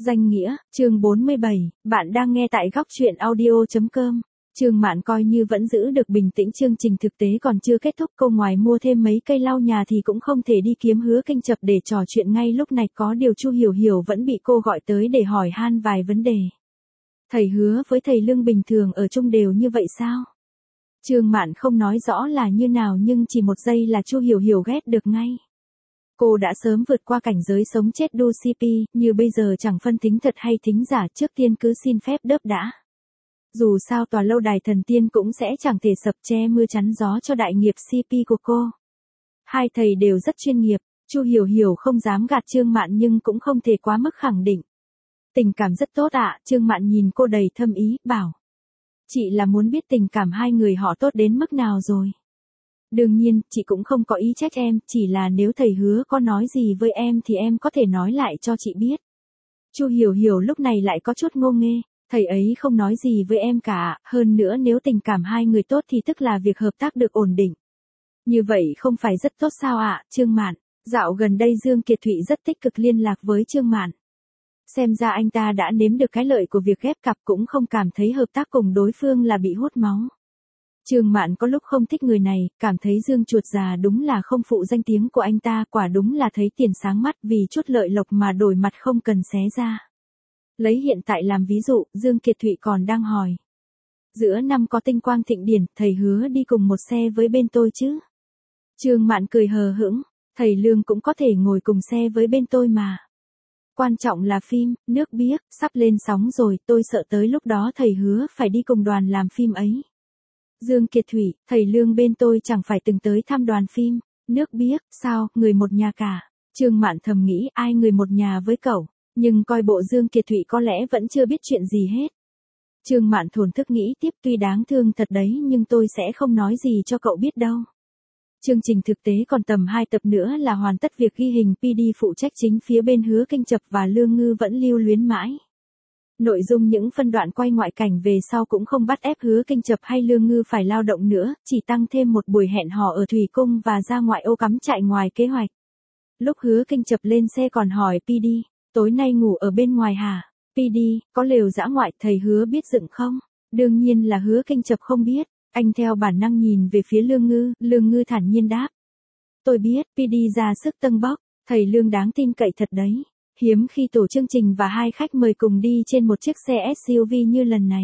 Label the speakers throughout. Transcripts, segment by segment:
Speaker 1: Danh nghĩa, chương 47, bạn đang nghe tại góc truyện audio.com. Trương Mạn coi như vẫn giữ được bình tĩnh, chương trình thực tế còn chưa kết thúc, cô ngoài mua thêm mấy cây lau nhà thì cũng không thể đi kiếm Hứa Kinh Chập để trò chuyện ngay lúc này, có điều Chu Hiểu Hiểu vẫn bị cô gọi tới để hỏi han vài vấn đề. Thầy Hứa với thầy Lương bình thường ở chung đều như vậy sao? Trương Mạn không nói rõ là như nào nhưng chỉ một giây là Chu Hiểu Hiểu ghét được ngay. Cô đã sớm vượt qua cảnh giới sống chết đu CP, như bây giờ chẳng phân thính thật hay thính giả, trước tiên cứ xin phép đớp đã. Dù sao tòa lâu đài thần tiên cũng sẽ chẳng thể sập che mưa chắn gió cho đại nghiệp CP của cô. Hai thầy đều rất chuyên nghiệp, Chu Hiểu Hiểu không dám gạt Trương Mạn nhưng cũng không thể quá mức khẳng định. Tình cảm rất tốt ạ, Trương Mạn nhìn cô đầy thâm ý, bảo. Chị là muốn biết tình cảm hai người họ tốt đến mức nào rồi. Đương nhiên, chị cũng không có ý trách em, chỉ là nếu thầy Hứa có nói gì với em thì em có thể nói lại cho chị biết. Chu Hiểu Hiểu lúc này lại có chút ngô nghê, thầy ấy không nói gì với em cả, hơn nữa nếu tình cảm hai người tốt thì tức là việc hợp tác được ổn định. Như vậy không phải rất tốt sao ạ, Trương Mạn? Dạo gần đây Dương Kiệt Thụy rất tích cực liên lạc với Trương Mạn. Xem ra anh ta đã nếm được cái lợi của việc ghép cặp, cũng không cảm thấy hợp tác cùng đối phương là bị hút máu. Trương Mạn có lúc không thích người này, cảm thấy Dương chuột già đúng là không phụ danh tiếng của anh ta, quả đúng là thấy tiền sáng mắt, vì chút lợi lộc mà đổi mặt không cần xé ra. Lấy hiện tại làm ví dụ, Dương Kiệt Thụy còn đang hỏi. Giữa năm có tinh quang thịnh điển, thầy Hứa đi cùng một xe với bên tôi chứ? Trương Mạn cười hờ hững, thầy Lương cũng có thể ngồi cùng xe với bên tôi mà. Quan trọng là phim, nước biếc, sắp lên sóng rồi, tôi sợ tới lúc đó thầy Hứa phải đi cùng đoàn làm phim ấy. Dương Kiệt Thụy, thầy Lương bên tôi chẳng phải từng tới thăm đoàn phim, nước biếc, sao, người một nhà cả. Trương Mạn thầm nghĩ ai người một nhà với cậu, nhưng coi bộ Dương Kiệt Thụy có lẽ vẫn chưa biết chuyện gì hết. Trương Mạn thổn thức nghĩ tiếp, tuy đáng thương thật đấy nhưng tôi sẽ không nói gì cho cậu biết đâu. Chương trình thực tế còn tầm 2 tập nữa là hoàn tất việc ghi hình, PD phụ trách chính phía bên Hứa Kinh Chập và Lương Ngư vẫn lưu luyến mãi. Nội dung những phân đoạn quay ngoại cảnh về sau cũng không bắt ép Hứa Kinh Chập hay Lương Ngư phải lao động nữa, chỉ tăng thêm một buổi hẹn hò ở Thủy Cung và ra ngoại ô cắm trại ngoài kế hoạch. Lúc Hứa Kinh Chập lên xe còn hỏi PD, tối nay ngủ ở bên ngoài hả? PD, có lều dã ngoại, thầy Hứa biết dựng không? Đương nhiên là Hứa Kinh Chập không biết, anh theo bản năng nhìn về phía Lương Ngư thản nhiên đáp. Tôi biết, PD ra sức tâng bốc, thầy Lương đáng tin cậy thật đấy. Hiếm khi tổ chương trình và hai khách mời cùng đi trên một chiếc xe SUV như lần này.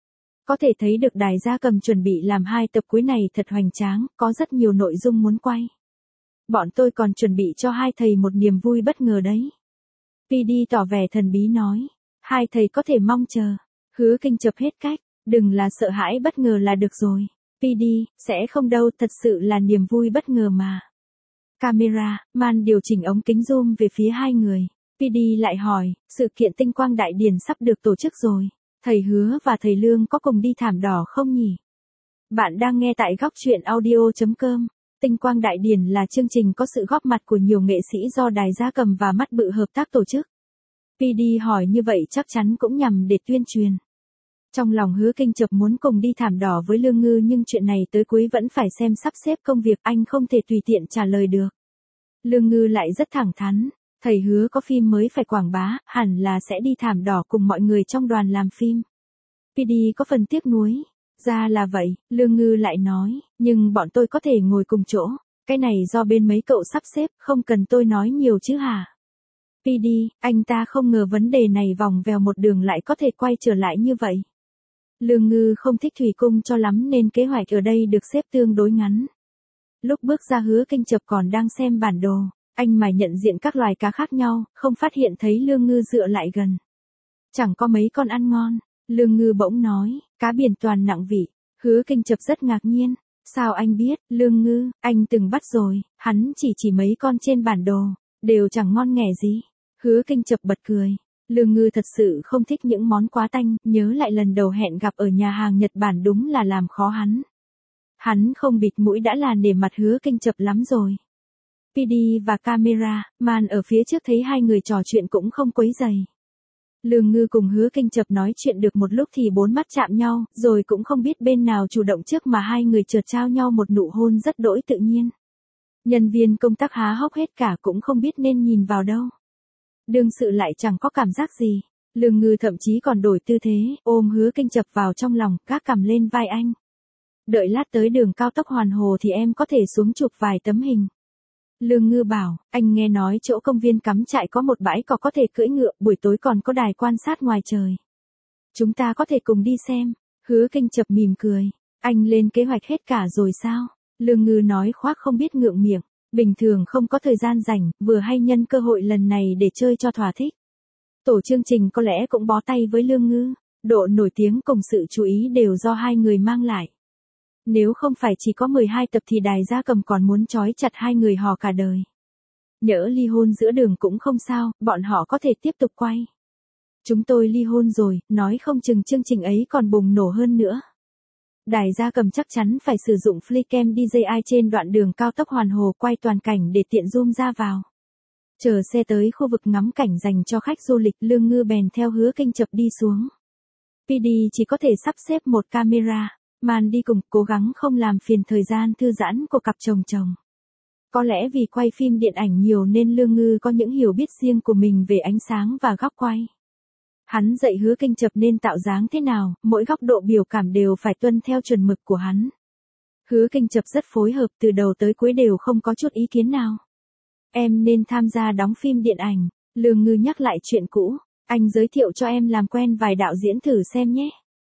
Speaker 1: Có thể thấy được Đài Gia Cầm chuẩn bị làm 2 tập cuối này thật hoành tráng, có rất nhiều nội dung muốn quay. Bọn tôi còn chuẩn bị cho hai thầy một niềm vui bất ngờ đấy. PD tỏ vẻ thần bí nói, hai thầy có thể mong chờ. Hứa Kinh Chập hết cách, đừng là sợ hãi bất ngờ là được rồi. PD, sẽ không đâu, thật sự là niềm vui bất ngờ mà. Camera, man điều chỉnh ống kính zoom về phía hai người. PD lại hỏi, sự kiện tinh quang đại điển sắp được tổ chức rồi. Thầy Hứa và thầy Lương có cùng đi thảm đỏ không nhỉ? Bạn đang nghe tại góc truyện audio.com. Tinh quang đại điển là chương trình có sự góp mặt của nhiều nghệ sĩ do Đài Gia Cầm và Mắt Bự hợp tác tổ chức. PD hỏi như vậy chắc chắn cũng nhằm để tuyên truyền. Trong lòng Hứa Kinh Chập muốn cùng đi thảm đỏ với Lương Ngư nhưng chuyện này tới cuối vẫn phải xem sắp xếp công việc, anh không thể tùy tiện trả lời được. Lương Ngư lại rất thẳng thắn. Thầy Hứa có phim mới phải quảng bá, hẳn là sẽ đi thảm đỏ cùng mọi người trong đoàn làm phim. PD có phần tiếc nuối. Ra là vậy, Lương Ngư lại nói, nhưng bọn tôi có thể ngồi cùng chỗ. Cái này do bên mấy cậu sắp xếp, không cần tôi nói nhiều chứ hả? PD, anh ta không ngờ vấn đề này vòng vèo một đường lại có thể quay trở lại như vậy. Lương Ngư không thích Thủy Cung cho lắm nên kế hoạch ở đây được xếp tương đối ngắn. Lúc bước ra Hứa Kinh Chập còn đang xem bản đồ. Anh mải nhận diện các loài cá khác nhau, không phát hiện thấy Lương Ngư dựa lại gần. Chẳng có mấy con ăn ngon. Lương Ngư bỗng nói, cá biển toàn nặng vị. Hứa Kinh Chập rất ngạc nhiên. Sao anh biết, Lương Ngư, anh từng bắt rồi, hắn chỉ mấy con trên bản đồ, đều chẳng ngon nghẻ gì. Hứa Kinh Chập bật cười. Lương Ngư thật sự không thích những món quá tanh, nhớ lại lần đầu hẹn gặp ở nhà hàng Nhật Bản đúng là làm khó hắn. Hắn không bịt mũi đã là nể mặt Hứa Kinh Chập lắm rồi. PD và camera, man ở phía trước thấy hai người trò chuyện cũng không quấy rầy. Lương Ngư cùng Hứa Kinh Chập nói chuyện được một lúc thì bốn mắt chạm nhau, rồi cũng không biết bên nào chủ động trước mà hai người chợt trao nhau một nụ hôn rất đỗi tự nhiên. Nhân viên công tác há hốc hết cả cũng không biết nên nhìn vào đâu. Đương sự lại chẳng có cảm giác gì. Lương Ngư thậm chí còn đổi tư thế, ôm Hứa Kinh chập vào trong lòng, gác cằm lên vai anh. Đợi lát tới đường cao tốc Hoàn Hồ thì em có thể xuống chụp vài tấm hình. Lương Ngư bảo, anh nghe nói chỗ công viên cắm trại có một bãi cỏ có thể cưỡi ngựa, buổi tối còn có đài quan sát ngoài trời. Chúng ta có thể cùng đi xem. Hứa Kinh chập mỉm cười. Anh lên kế hoạch hết cả rồi sao? Lương Ngư nói khoác không biết ngượng miệng. Bình thường không có thời gian rảnh, vừa hay nhân cơ hội lần này để chơi cho thỏa thích. Tổ chương trình có lẽ cũng bó tay với Lương Ngư. Độ nổi tiếng cùng sự chú ý đều do hai người mang lại. Nếu không phải chỉ có 12 tập thì Đài Gia Cầm còn muốn trói chặt hai người họ cả đời. Nhỡ ly hôn giữa đường cũng không sao, bọn họ có thể tiếp tục quay. Chúng tôi ly hôn rồi, nói không chừng chương trình ấy còn bùng nổ hơn nữa. Đài Gia Cầm chắc chắn phải sử dụng flycam DJI trên đoạn đường cao tốc Hoàn Hồ quay toàn cảnh để tiện zoom ra vào. Chờ xe tới khu vực ngắm cảnh dành cho khách du lịch, Lương Ngư bèn theo Hứa Kinh chập đi xuống. PD chỉ có thể sắp xếp một camera. Man đi cùng, cố gắng không làm phiền thời gian thư giãn của cặp chồng chồng. Có lẽ vì quay phim điện ảnh nhiều nên Lương Ngư có những hiểu biết riêng của mình về ánh sáng và góc quay. Hắn dạy Hứa Kinh chập nên tạo dáng thế nào, mỗi góc độ biểu cảm đều phải tuân theo chuẩn mực của hắn. Hứa Kinh chập rất phối hợp, từ đầu tới cuối đều không có chút ý kiến nào. Em nên tham gia đóng phim điện ảnh. Lương Ngư nhắc lại chuyện cũ. Anh giới thiệu cho em làm quen vài đạo diễn thử xem nhé.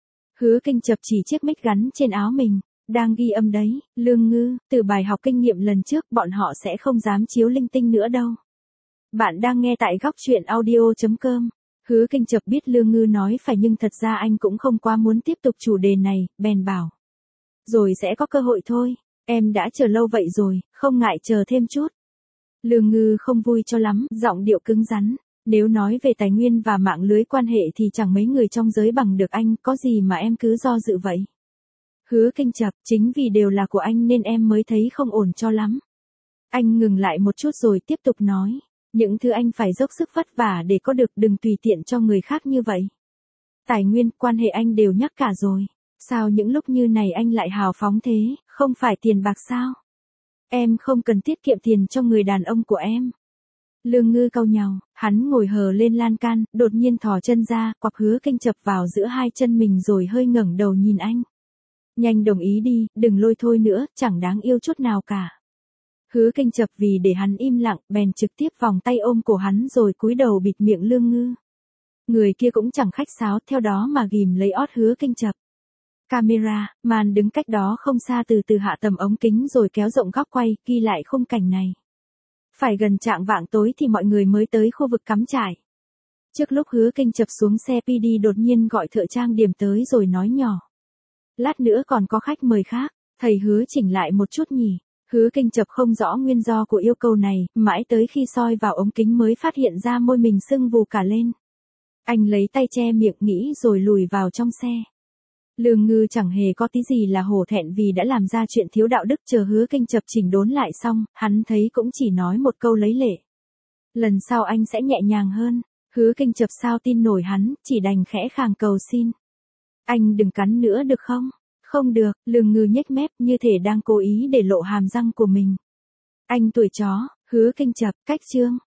Speaker 1: Hứa Kinh chập chỉ chiếc mic gắn trên áo mình. Đang ghi âm đấy, Lương Ngư, từ bài học kinh nghiệm lần trước bọn họ sẽ không dám chiếu linh tinh nữa đâu. Bạn đang nghe tại góc chuyện audio.com. Hứa Kinh chập biết Lương Ngư nói phải nhưng thật ra anh cũng không quá muốn tiếp tục chủ đề này, bèn bảo. Rồi sẽ có cơ hội thôi, em đã chờ lâu vậy rồi, không ngại chờ thêm chút. Lương Ngư không vui cho lắm, giọng điệu cứng rắn. Nếu nói về tài nguyên và mạng lưới quan hệ thì chẳng mấy người trong giới bằng được anh, có gì mà em cứ do dự vậy. Hứa Kinh chập, chính vì đều là của anh nên em mới thấy không ổn cho lắm. Anh ngừng lại một chút rồi tiếp tục nói. Những thứ anh phải dốc sức vất vả để có được, đừng tùy tiện cho người khác như vậy. Tài nguyên, quan hệ anh đều nhắc cả rồi. Sao những lúc như này anh lại hào phóng thế, không phải tiền bạc sao? Em không cần tiết kiệm tiền cho người đàn ông của em. Lương Ngư cau nhàu, hắn ngồi hờ lên lan can, đột nhiên thò chân ra, quặp Hứa Kinh chập vào giữa hai chân mình rồi hơi ngẩng đầu nhìn anh. Nhanh đồng ý đi, đừng lôi thôi nữa, chẳng đáng yêu chút nào cả. Hứa Kinh chập vì để hắn im lặng, bèn trực tiếp vòng tay ôm cổ hắn rồi cúi đầu bịt miệng Lương Ngư. Người kia cũng chẳng khách sáo, theo đó mà ghìm lấy ót Hứa Kinh chập. Camera, màn đứng cách đó không xa từ từ hạ tầm ống kính rồi kéo rộng góc quay, ghi lại khung cảnh này. Phải gần chạng vạng tối thì mọi người mới tới khu vực cắm trại. Trước lúc Hứa Kinh chập xuống xe, PD đột nhiên gọi thợ trang điểm tới rồi nói nhỏ. Lát nữa còn có khách mời khác, thầy hứa chỉnh lại một chút nhỉ. Hứa Kinh chập không rõ nguyên do của yêu cầu này, mãi tới khi soi vào ống kính mới phát hiện ra môi mình sưng vù cả lên. Anh lấy tay che miệng nghĩ rồi lùi vào trong xe. Lương Ngư chẳng hề có tí gì là hổ thẹn vì đã làm ra chuyện thiếu đạo đức. Chờ Hứa Kinh chập chỉnh đốn lại xong, hắn thấy cũng chỉ nói một câu lấy lệ. Lần sau anh sẽ nhẹ nhàng hơn. Hứa Kinh chập sao tin nổi hắn, chỉ đành khẽ khàng cầu xin. Anh đừng cắn nữa được không? Không được, Lương Ngư nhếch mép như thể đang cố ý để lộ hàm răng của mình. Anh tuổi chó, Hứa Kinh chập, cách chương.